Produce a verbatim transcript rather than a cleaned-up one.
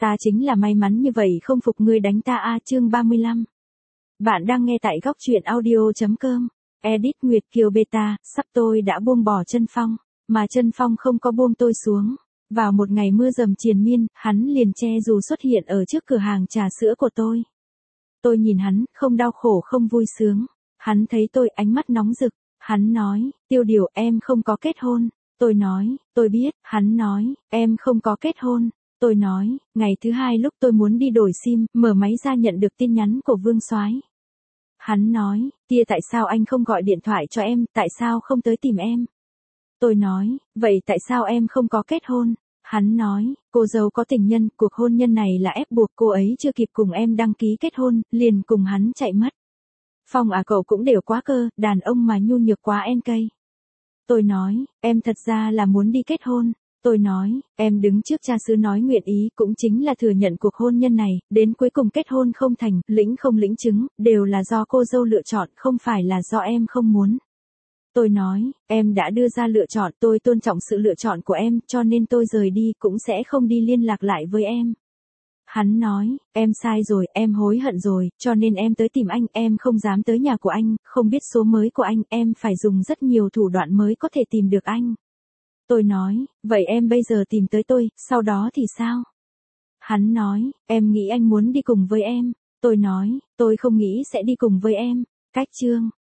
Ta chính là may mắn như vậy không phục ngươi đánh ta a chương ba mươi lăm. Bạn đang nghe tại góc truyện audio.com. Edit Nguyệt Kiều Beta, sắp tôi đã buông bỏ Chân Phong, mà Chân Phong không có buông tôi xuống. Vào một ngày mưa dầm triền miên, hắn liền che dù xuất hiện ở trước cửa hàng trà sữa của tôi. Tôi nhìn hắn, không đau khổ không vui sướng. Hắn thấy tôi ánh mắt nóng rực. Hắn nói, Tiêu Điều em không có kết hôn. Tôi nói, tôi biết. Hắn nói, em không có kết hôn. Tôi nói, ngày thứ hai lúc tôi muốn đi đổi sim, mở máy ra nhận được tin nhắn của Vương Soái. Hắn nói, tia tại sao anh không gọi điện thoại cho em, tại sao không tới tìm em? Tôi nói, vậy tại sao em không có kết hôn? Hắn nói, cô dâu có tình nhân, cuộc hôn nhân này là ép buộc, cô ấy chưa kịp cùng em đăng ký kết hôn, liền cùng hắn chạy mất. Phong à cậu cũng đều quá cơ, đàn ông mà nhu nhược quá en cây. Tôi nói, em thật ra là muốn đi kết hôn. Tôi nói, em đứng trước cha xứ nói nguyện ý cũng chính là thừa nhận cuộc hôn nhân này, đến cuối cùng kết hôn không thành, lĩnh không lĩnh chứng, đều là do cô dâu lựa chọn, không phải là do em không muốn. Tôi nói, em đã đưa ra lựa chọn, tôi tôn trọng sự lựa chọn của em, cho nên tôi rời đi cũng sẽ không đi liên lạc lại với em. Hắn nói, em sai rồi, em hối hận rồi, cho nên em tới tìm anh, em không dám tới nhà của anh, không biết số mới của anh, em phải dùng rất nhiều thủ đoạn mới có thể tìm được anh. Tôi nói, vậy em bây giờ tìm tới tôi, sau đó thì sao? Hắn nói, em nghĩ anh muốn đi cùng với em. Tôi nói, tôi không nghĩ sẽ đi cùng với em. Cách chương